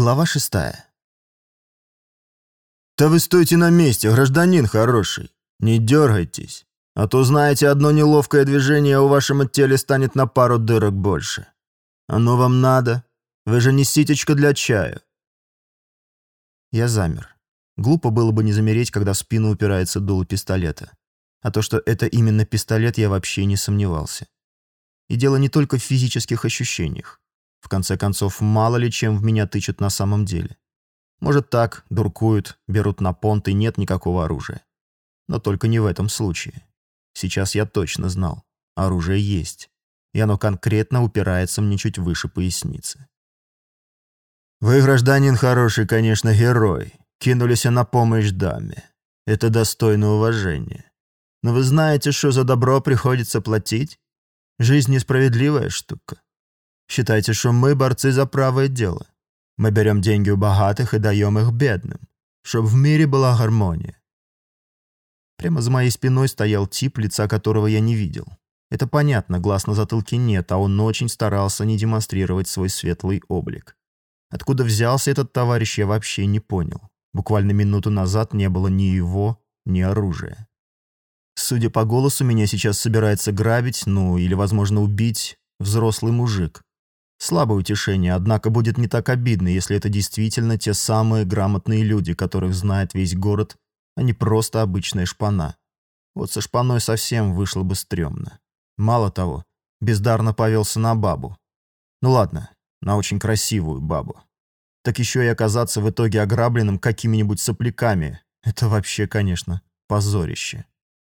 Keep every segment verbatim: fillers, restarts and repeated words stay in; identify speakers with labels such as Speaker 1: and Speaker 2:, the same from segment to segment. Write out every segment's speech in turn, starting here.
Speaker 1: Глава шестая. «Да вы стойте на месте, гражданин хороший. Не дергайтесь, а то, знаете, одно неловкое движение у вашем теле станет на пару дырок больше. Оно вам надо? Вы же не ситечка для чая». Я замер. Глупо было бы не замереть, когда в спину упирается дуло пистолета. А то, что это именно пистолет, я вообще не сомневался. И дело не только в физических ощущениях. В конце концов, мало ли чем в меня тычут на самом деле. Может так, дуркуют, берут на понт и нет никакого оружия. Но только не в этом случае. Сейчас я точно знал. Оружие есть. И оно конкретно упирается мне чуть выше поясницы. «Вы, гражданин хороший, конечно, герой. Кинулись на помощь даме. Это достойно уважения. Но вы знаете, что за добро приходится платить? Жизнь несправедливая штука. Считайте, что мы борцы за правое дело. Мы берем деньги у богатых и даем их бедным, чтобы в мире была гармония». Прямо за моей спиной стоял тип, лица которого я не видел. Это понятно, глаз на затылке нет, а он очень старался не демонстрировать свой светлый облик. Откуда взялся этот товарищ, я вообще не понял. Буквально минуту назад не было ни его, ни оружия. Судя по голосу, меня сейчас собирается грабить, ну или, возможно, убить взрослый мужик. Слабое утешение, однако будет не так обидно, если это действительно те самые грамотные люди, которых знает весь город, а не просто обычная шпана. Вот со шпаной совсем вышло бы стрёмно. Мало того, бездарно повелся на бабу. Ну ладно, на очень красивую бабу. Так еще и оказаться в итоге ограбленным какими-нибудь сопляками. Это вообще, конечно, позорище.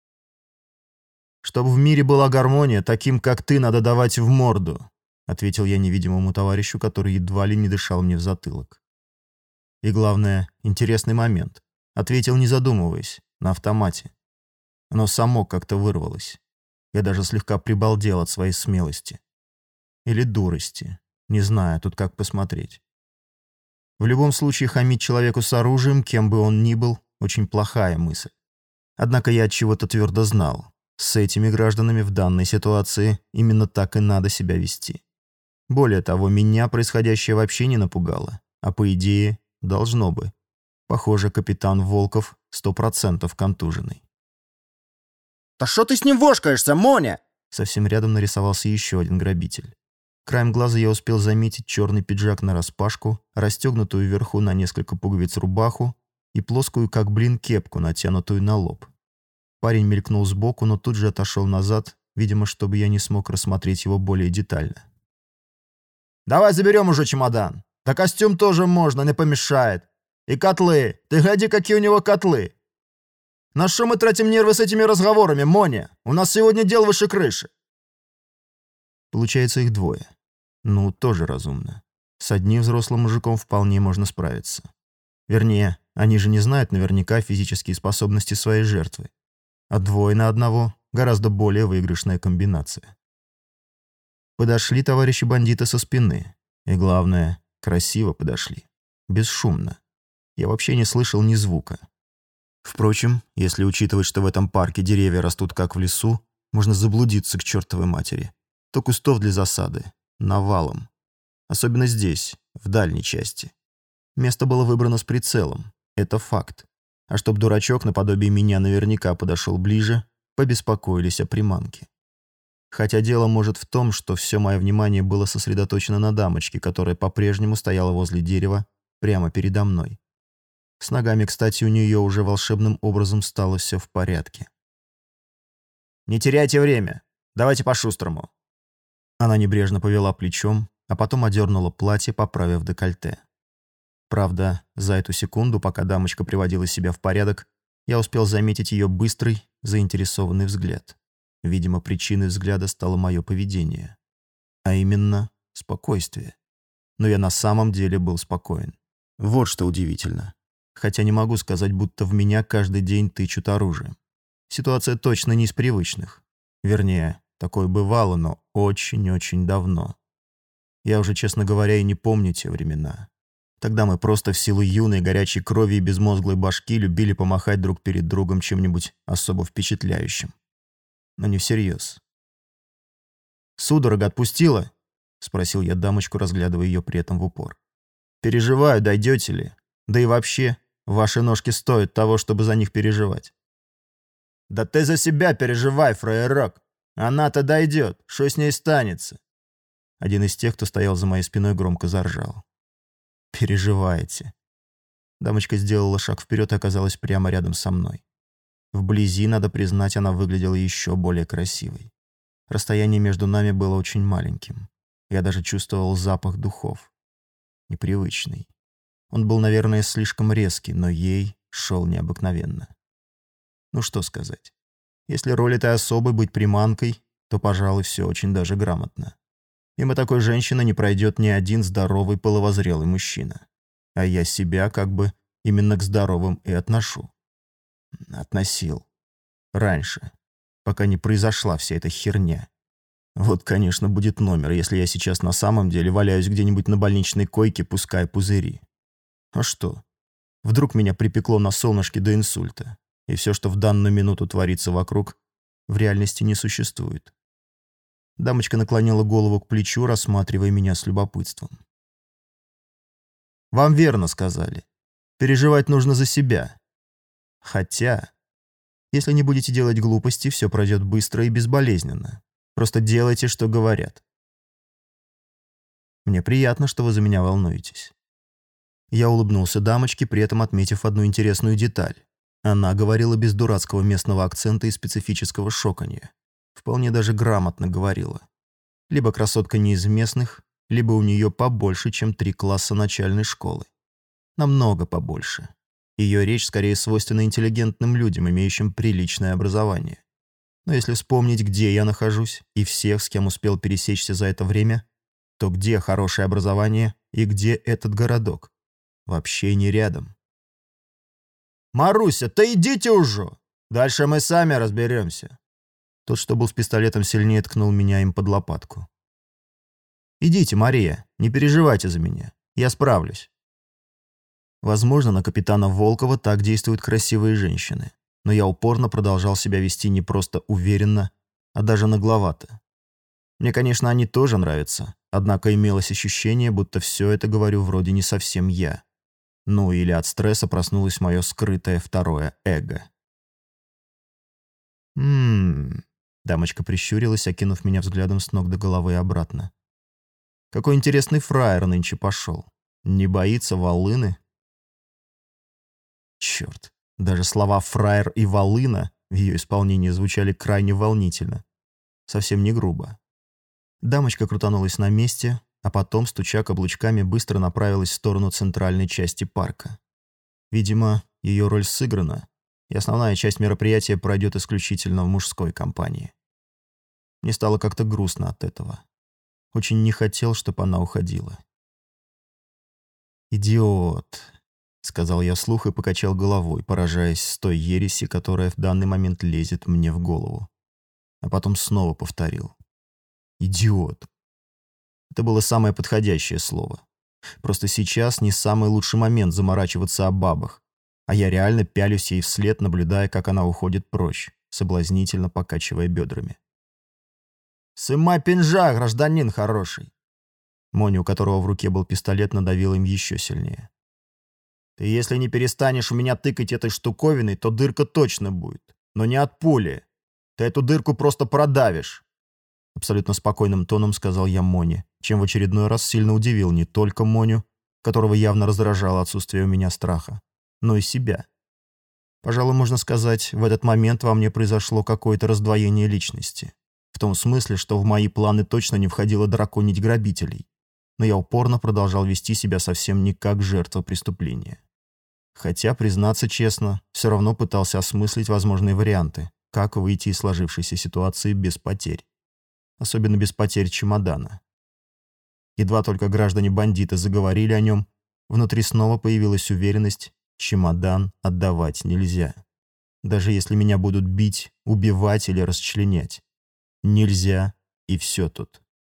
Speaker 1: «Чтобы в мире была гармония, таким, как ты, надо давать в морду», ответил я невидимому товарищу, который едва ли не дышал мне в затылок. И главное, интересный момент. Ответил, не задумываясь, на автомате. Оно само как-то вырвалось. Я даже слегка прибалдел от своей смелости. Или дурости. Не знаю, тут как посмотреть. В любом случае, хамить человеку с оружием, кем бы он ни был, очень плохая мысль. Однако я от чего-то твердо знал. С этими гражданами в данной ситуации именно так и надо себя вести. Более того, меня происходящее вообще не напугало. А по идее, должно бы. Похоже, капитан Волков сто процентов контуженный.
Speaker 2: «Да что ты с ним вошкаешься, Моня?»
Speaker 1: Совсем рядом нарисовался еще один грабитель. Краем глаза я успел заметить черный пиджак нараспашку, расстегнутую вверху на несколько пуговиц рубаху и плоскую, как блин, кепку, натянутую на лоб. Парень мелькнул сбоку, но тут же отошел назад, видимо, чтобы я не смог рассмотреть его более детально.
Speaker 2: «Давай заберем уже чемодан. Да костюм тоже можно, не помешает. И котлы. Ты гляди, какие у него котлы. На что мы тратим нервы с этими разговорами, Моня? У нас сегодня дел выше крыши».
Speaker 1: Получается, их двое. Ну, тоже разумно. С одним взрослым мужиком вполне можно справиться. Вернее, они же не знают наверняка физические способности своей жертвы. А двое на одного — гораздо более выигрышная комбинация. Подошли товарищи бандиты со спины. И главное, красиво подошли. Бесшумно. Я вообще не слышал ни звука. Впрочем, если учитывать, что в этом парке деревья растут как в лесу, можно заблудиться к чертовой матери. То кустов для засады. Навалом. Особенно здесь, в дальней части. Место было выбрано с прицелом. Это факт. А чтоб дурачок наподобие меня наверняка подошел ближе, побеспокоились о приманке. Хотя дело может в том, что все мое внимание было сосредоточено на дамочке, которая по-прежнему стояла возле дерева, прямо передо мной. С ногами, кстати, у нее уже волшебным образом стало все в порядке.
Speaker 2: «Не теряйте время. Давайте по-шустрому».
Speaker 1: Она небрежно повела плечом, а потом одернула платье, поправив декольте. Правда, за эту секунду, пока дамочка приводила себя в порядок, я успел заметить ее быстрый, заинтересованный взгляд. Видимо, причиной взгляда стало мое поведение. А именно, спокойствие. Но я на самом деле был спокоен. Вот что удивительно. Хотя не могу сказать, будто в меня каждый день тычут оружием. Ситуация точно не из привычных. Вернее, такое бывало, но очень-очень давно. Я уже, честно говоря, и не помню те времена. Тогда мы просто в силу юной горячей крови и безмозглой башки любили помахать друг перед другом чем-нибудь особо впечатляющим. Но не всерьез. «Судорога отпустила?» — спросил я дамочку, разглядывая ее при этом в упор. Переживаю, дойдете ли. Да и вообще, ваши ножки стоят того, чтобы за них переживать. Да ты за себя переживай, фраерок. Она-то дойдет. Что с ней станется? Один из тех, кто стоял за моей спиной, громко заржал. Переживаете. Дамочка сделала шаг вперед и оказалась прямо рядом со мной. Вблизи, надо признать, она выглядела еще более красивой. Расстояние между нами было очень маленьким. Я даже чувствовал запах духов. Непривычный. Он был, наверное, слишком резкий, но ей шел необыкновенно. Ну что сказать. Если роль этой особы быть приманкой, то, пожалуй, все очень даже грамотно. Мимо такой женщины не пройдет ни один здоровый половозрелый мужчина. А я себя как бы именно к здоровым и отношу. Относил. Раньше. Пока не произошла вся эта херня. Вот, конечно, будет номер, если я сейчас на самом деле валяюсь где-нибудь на больничной койке, пуская пузыри. А что? Вдруг меня припекло на солнышке до инсульта, и все, что в данную минуту творится вокруг, в реальности не существует. Дамочка наклонила голову к плечу, рассматривая меня с любопытством. «Вам верно сказали. Переживать нужно за себя. Хотя, если не будете делать глупости, все пройдет быстро и безболезненно. Просто делайте, что говорят. Мне приятно, что вы за меня волнуетесь». Я улыбнулся дамочке, при этом отметив одну интересную деталь. Она говорила без дурацкого местного акцента и специфического шоканья. Вполне даже грамотно говорила. Либо красотка не из местных, либо у нее побольше, чем три класса начальной школы. Намного побольше. Ее речь скорее свойственна интеллигентным людям, имеющим приличное образование. Но если вспомнить, где я нахожусь, и всех, с кем успел пересечься за это время, то где хорошее образование и где этот городок? Вообще не рядом. «Маруся, ты идите уже! Дальше мы сами разберемся!» Тот, что был с пистолетом, сильнее ткнул меня им под лопатку. «Идите, Мария, не переживайте за меня. Я справлюсь». Возможно, на капитана Волкова так действуют красивые женщины, но я упорно продолжал себя вести не просто уверенно, а даже нагловато. Мне, конечно, они тоже нравятся, однако имелось ощущение, будто все это говорю вроде не совсем я. Ну или от стресса проснулось мое скрытое второе эго. «Ммм...» — дамочка прищурилась, окинув меня взглядом с ног до головы и обратно. «Какой интересный фраер нынче пошел. Не боится волыны?» Черт, даже слова «фраер» и «волына» в ее исполнении звучали крайне волнительно. Совсем не грубо. Дамочка крутанулась на месте, а потом, стуча каблучками, быстро направилась в сторону центральной части парка. Видимо, ее роль сыграна, и основная часть мероприятия пройдет исключительно в мужской компании. Мне стало как-то грустно от этого. Очень не хотел, чтобы она уходила. «Идиот», — сказал я вслух и покачал головой, поражаясь с той ереси, которая в данный момент лезет мне в голову. А потом снова повторил. «Идиот». Это было самое подходящее слово. Просто сейчас не самый лучший момент заморачиваться о бабах, а я реально пялюсь ей вслед, наблюдая, как она уходит прочь, соблазнительно покачивая бедрами. «Сымай пинжак, гражданин хороший!» Моня, у которого в руке был пистолет, надавил им еще сильнее. «Ты если не перестанешь у меня тыкать этой штуковиной, то дырка точно будет. Но не от пули. Ты эту дырку просто продавишь!» Абсолютно спокойным тоном сказал я Моне, чем в очередной раз сильно удивил не только Моню, которого явно раздражало отсутствие у меня страха, но и себя. Пожалуй, можно сказать, в этот момент во мне произошло какое-то раздвоение личности. В том смысле, что в мои планы точно не входило драконить грабителей. Но я упорно продолжал вести себя совсем не как жертва преступления. Хотя, признаться честно, все равно пытался осмыслить возможные варианты, как выйти из сложившейся ситуации без потерь. Особенно без потерь чемодана. Едва только граждане-бандиты заговорили о нем, внутри снова появилась уверенность, чемодан отдавать нельзя. Даже если меня будут бить, убивать или расчленять. Нельзя, и все тут.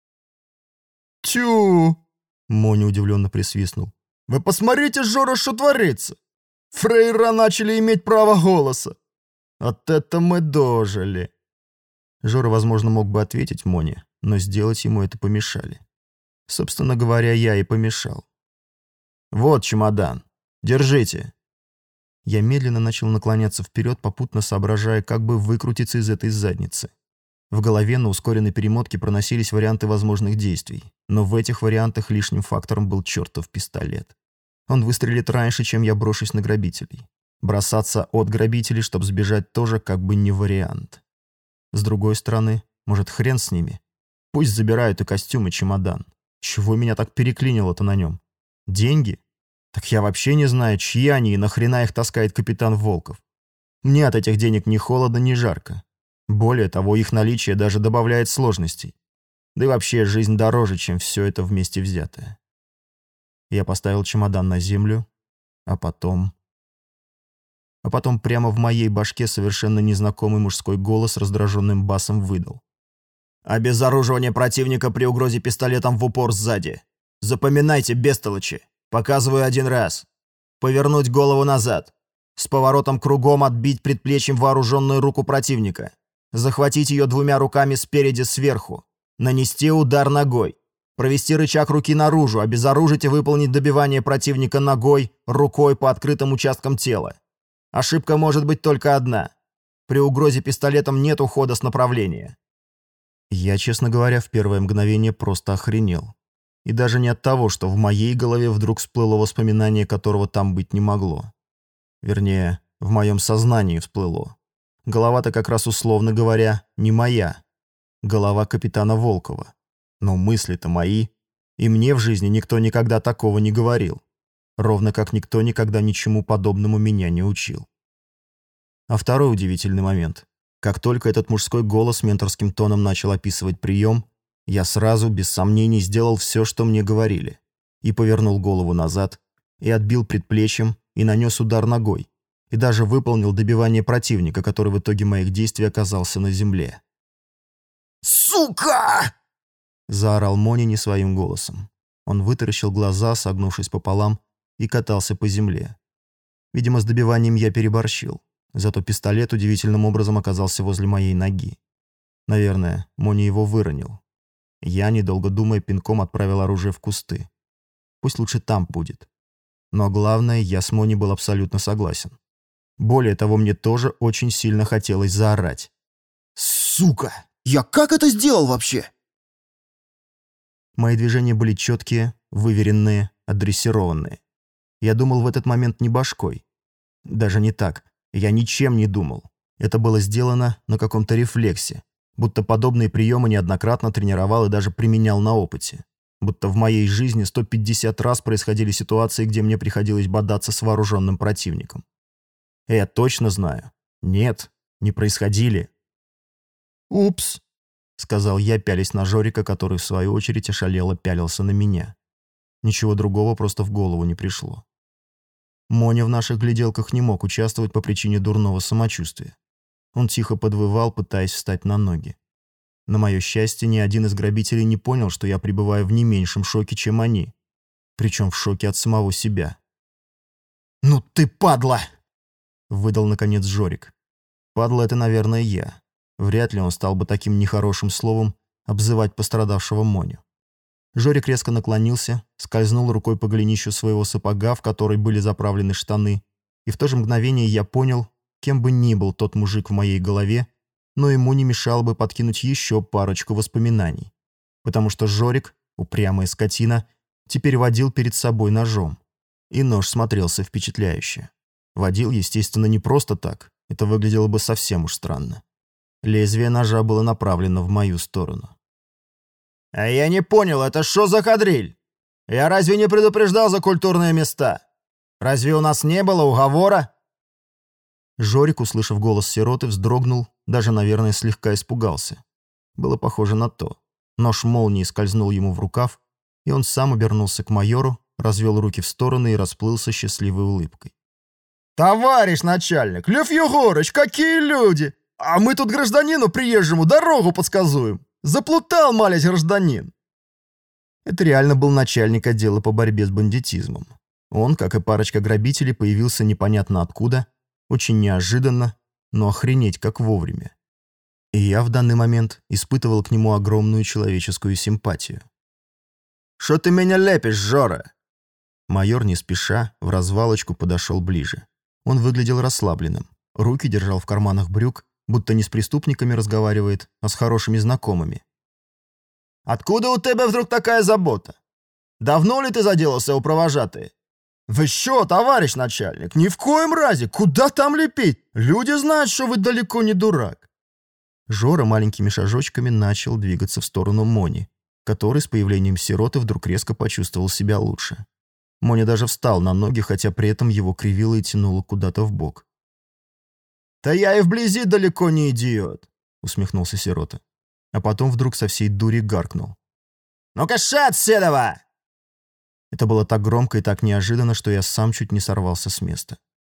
Speaker 2: «Тю!» —
Speaker 1: Моня удивленно присвистнул.
Speaker 2: «Вы посмотрите, Жора, что творится! Фрейра начали иметь право голоса! От это мы дожили!»
Speaker 1: Жора, возможно, мог бы ответить Моне, но сделать ему это помешали. Собственно говоря, я и помешал. Вот чемодан. Держите».
Speaker 3: Я медленно начал наклоняться вперед, попутно соображая, как бы выкрутиться из этой задницы. В голове на ускоренной перемотке проносились варианты возможных действий, но в этих вариантах лишним фактором был чертов пистолет. Он выстрелит раньше, чем я брошусь на грабителей. Бросаться от грабителей, чтобы сбежать, тоже как бы не вариант. С другой стороны, может, хрен с ними. Пусть забирают и костюм, и чемодан. Чего меня так переклинило-то на нем? Деньги? Так я вообще не знаю, чьи они и нахрена их таскает капитан Волков. Мне от этих денег ни холодно, ни жарко. Более того, их наличие даже добавляет сложностей. Да и вообще, жизнь дороже, чем все это вместе взятое. Я поставил чемодан на землю, а потом... А потом прямо в моей башке совершенно незнакомый мужской голос раздраженным басом выдал.
Speaker 1: «Обезоруживание противника при угрозе пистолетом в упор сзади. Запоминайте, бестолочи. Показываю один раз. Повернуть голову назад. С поворотом кругом отбить предплечьем вооруженную руку противника. Захватить ее двумя руками спереди сверху. Нанести удар ногой. Провести рычаг руки наружу, обезоружить и выполнить добивание противника ногой, рукой по открытым участкам тела. Ошибка может быть только одна. При угрозе пистолетом нет ухода с направления».
Speaker 3: Я, честно говоря, в первое мгновение просто охренел. И даже не от того, что в моей голове вдруг всплыло воспоминание, которого там быть не могло. Вернее, в моем сознании всплыло. Голова-то как раз, условно говоря, не моя. Голова капитана Волкова. Но мысли-то мои. И мне в жизни никто никогда такого не говорил. Ровно как никто никогда ничему подобному меня не учил. А второй удивительный момент. Как только этот мужской голос менторским тоном начал описывать прием, я сразу, без сомнений, сделал все, что мне говорили. И повернул голову назад, и отбил предплечьем, и нанес удар ногой. И даже выполнил добивание противника, который в итоге моих действий оказался на земле.
Speaker 1: «Сука!»
Speaker 3: — заорал Мони не своим голосом. Он вытаращил глаза, согнувшись пополам, и катался по земле. Видимо, с добиванием я переборщил. Зато пистолет удивительным образом оказался возле моей ноги. Наверное, Мони его выронил. Я, недолго думая, пинком отправил оружие в кусты. Пусть лучше там будет. Но главное, я с Мони был абсолютно согласен. Более того, мне тоже очень сильно хотелось заорать.
Speaker 2: «Сука! Я как это сделал вообще?»
Speaker 3: Мои движения были четкие, выверенные, адресированные. Я думал в этот момент не башкой. Даже не так. Я ничем не думал. Это было сделано на каком-то рефлексе. Будто подобные приемы неоднократно тренировал и даже применял на опыте. Будто в моей жизни сто пятьдесят раз происходили ситуации, где мне приходилось бодаться с вооруженным противником. И я точно знаю. Нет, не происходили.
Speaker 2: «Упс»,
Speaker 3: — сказал я, пялясь на Жорика, который, в свою очередь, ошалело пялился на меня. Ничего другого просто в голову не пришло. Моня в наших гляделках не мог участвовать по причине дурного самочувствия. Он тихо подвывал, пытаясь встать на ноги. На мое счастье, ни один из грабителей не понял, что я пребываю в не меньшем шоке, чем они. Причем в шоке от самого себя.
Speaker 2: «Ну ты падла!»
Speaker 3: — выдал, наконец, Жорик. Падла — это, наверное, я. Вряд ли он стал бы таким нехорошим словом обзывать пострадавшего Моню. Жорик резко наклонился, скользнул рукой по голенищу своего сапога, в который были заправлены штаны, и в то же мгновение я понял, кем бы ни был тот мужик в моей голове, но ему не мешало бы подкинуть еще парочку воспоминаний. Потому что Жорик, упрямая скотина, теперь водил перед собой ножом. И нож смотрелся впечатляюще. Водил, естественно, не просто так. Это выглядело бы совсем уж странно. Лезвие ножа было направлено в мою сторону.
Speaker 1: «А я не понял, это что за кадриль? Я разве не предупреждал за культурные места? Разве у нас не было уговора?»
Speaker 3: Жорик, услышав голос сироты, вздрогнул, даже, наверное, слегка испугался. Было похоже на то. Нож молнией скользнул ему в рукав, и он сам обернулся к майору, развел руки в стороны и расплылся счастливой улыбкой.
Speaker 2: «Товарищ начальник, Лев Егорыч, какие люди! А мы тут гражданину приезжему дорогу подсказуем! Заплутал, малясь, гражданин!»
Speaker 3: Это реально был начальник отдела по борьбе с бандитизмом. Он, как и парочка грабителей, появился непонятно откуда, очень неожиданно, но охренеть как вовремя. И я в данный момент испытывал к нему огромную человеческую симпатию.
Speaker 1: «Что ты меня лепишь, Жора?
Speaker 3: Майор, не спеша, в развалочку подошел ближе. Он выглядел расслабленным. Руки держал в карманах брюк, будто не с преступниками разговаривает, а с хорошими знакомыми.
Speaker 2: «Откуда у тебя вдруг такая забота? Давно ли ты заделался у провожатые? Вы что, товарищ начальник, ни в коем разе, куда там лепить? Люди знают, что вы далеко не дурак».
Speaker 3: Жора маленькими шажочками начал двигаться в сторону Мони, который с появлением сироты вдруг резко почувствовал себя лучше. Моня даже встал на ноги, хотя при этом его кривило и тянуло куда-то в бок.
Speaker 2: «Да я и вблизи далеко не идиот»,
Speaker 3: — усмехнулся сирота. А потом вдруг со всей дури гаркнул.
Speaker 2: «Ну-ка, шат, седова!»
Speaker 3: Это было так громко и так неожиданно, что я сам чуть не сорвался с места.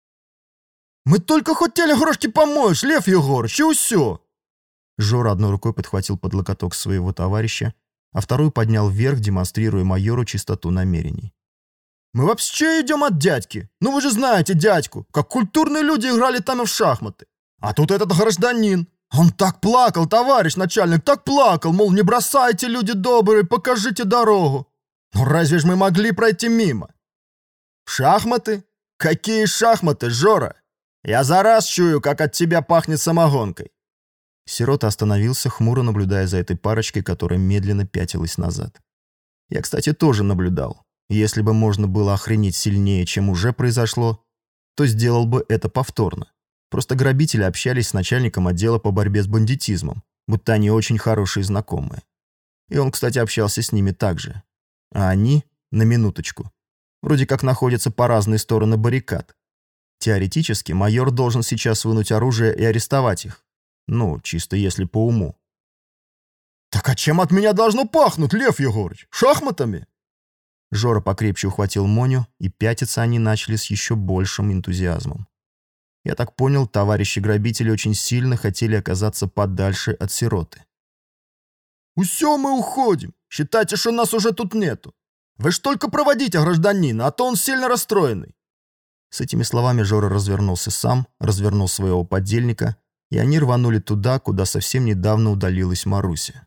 Speaker 2: «Мы только хотели грошки помочь, Лев Егорыч, и все!»
Speaker 3: Жора одной рукой подхватил под локоток своего товарища, а вторую поднял вверх, демонстрируя майору чистоту намерений.
Speaker 2: «Мы вообще идем от дядьки. Ну вы же знаете дядьку, как культурные люди играли там и в шахматы. А тут этот гражданин. Он так плакал, товарищ начальник, так плакал, мол, не бросайте, люди добрые, покажите дорогу. Ну разве ж мы могли пройти мимо? Шахматы? Какие шахматы, Жора? Я за раз чую, как от тебя пахнет самогонкой».
Speaker 3: Сирота остановился, хмуро наблюдая за этой парочкой, которая медленно пятилась назад. Я, кстати, тоже наблюдал. Если бы можно было охренеть сильнее, чем уже произошло, то сделал бы это повторно. Просто грабители общались с начальником отдела по борьбе с бандитизмом, будто они очень хорошие знакомые. И он, кстати, общался с ними также. А они, на минуточку, вроде как находятся по разные стороны баррикад. Теоретически майор должен сейчас вынуть оружие и арестовать их. Ну, чисто если по уму.
Speaker 2: «Так а чем от меня должно пахнуть, Лев Егорыч? Шахматами?»
Speaker 3: Жора покрепче ухватил Моню, и пятиться они начали с еще большим энтузиазмом. Я так понял, товарищи-грабители очень сильно хотели оказаться подальше от сироты.
Speaker 2: «Усё, мы уходим. Считайте, что нас уже тут нету. Вы ж только проводите гражданина, а то он сильно расстроенный».
Speaker 3: С этими словами Жора развернулся сам, развернул своего подельника, и они рванули туда, куда совсем недавно удалилась Маруся.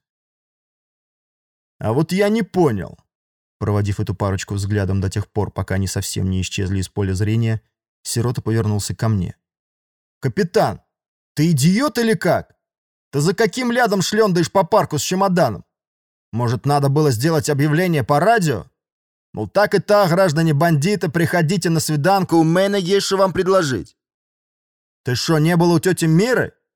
Speaker 2: «А вот я не понял».
Speaker 3: Проводив эту парочку взглядом до тех пор, пока они совсем не исчезли из поля зрения, сирота повернулся ко мне.
Speaker 2: «Капитан, ты идиот или как? Ты за каким лядом шлендаешь по парку с чемоданом? Может, надо было сделать объявление по радио? Мол, так и так, граждане-бандиты, приходите на свиданку, у меня есть что вам предложить. Ты что, не был у тети Миры?